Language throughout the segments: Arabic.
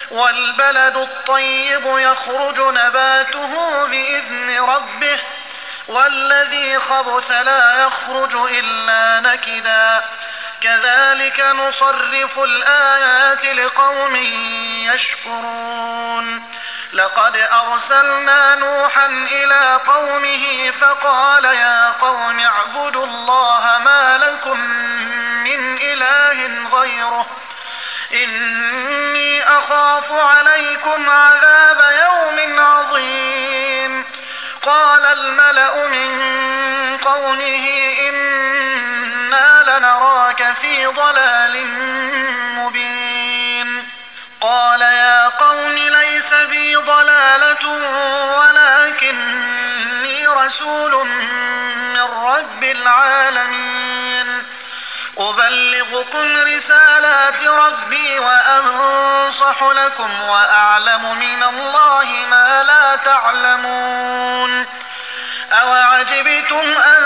والبلد الطيب يخرج نباته بإذن ربه والذي خبث لا يخرج إلا نكدا كذلك نصرف الآيات لقوم يشكرون لقد أرسلنا نوحا إلى قومه فقال يا قوم اعبدوا الله ما لكم من إله غيره إني أخاف عليكم عذاب يوم عظيم قال الملأ من قومه إنا لنراك في ضلال مبين قال يا قوم ليس بي ضلالة ولكني رسول من رب العالمين أبلغكم رسالات ربي وأنصح لكم وأعلم من الله ما لا تعلمون أوعجبتم أن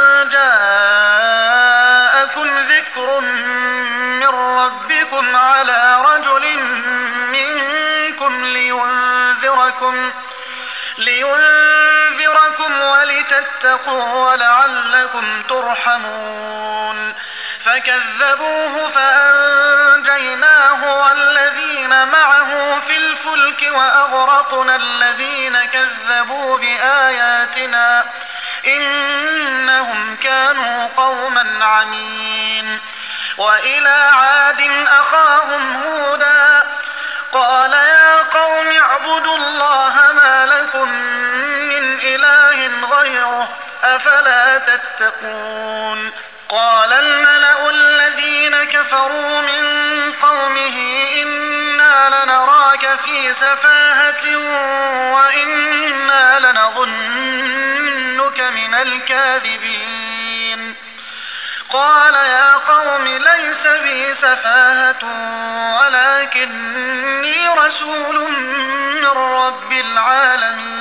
جاءكم ذكر من ربكم على رجل منكم لينذركم ولتتقوا ولعلكم ترحمون فكذبوه فأنجيناه والذين معه في الفلك وأغرقنا الذين كذبوا بآياتنا إنهم كانوا قوما عمين وإلى عاد أخاهم هودا قال يا قوم اعبدوا الله ما لكم من إله غيره أفلا تتقون قال الملأ الذين كفروا من قومه إنا لنراك في سفاهة وإنا لنظنك من الكاذبين قال يا قوم ليس بي سفاهة ولكني رسول من رب العالمين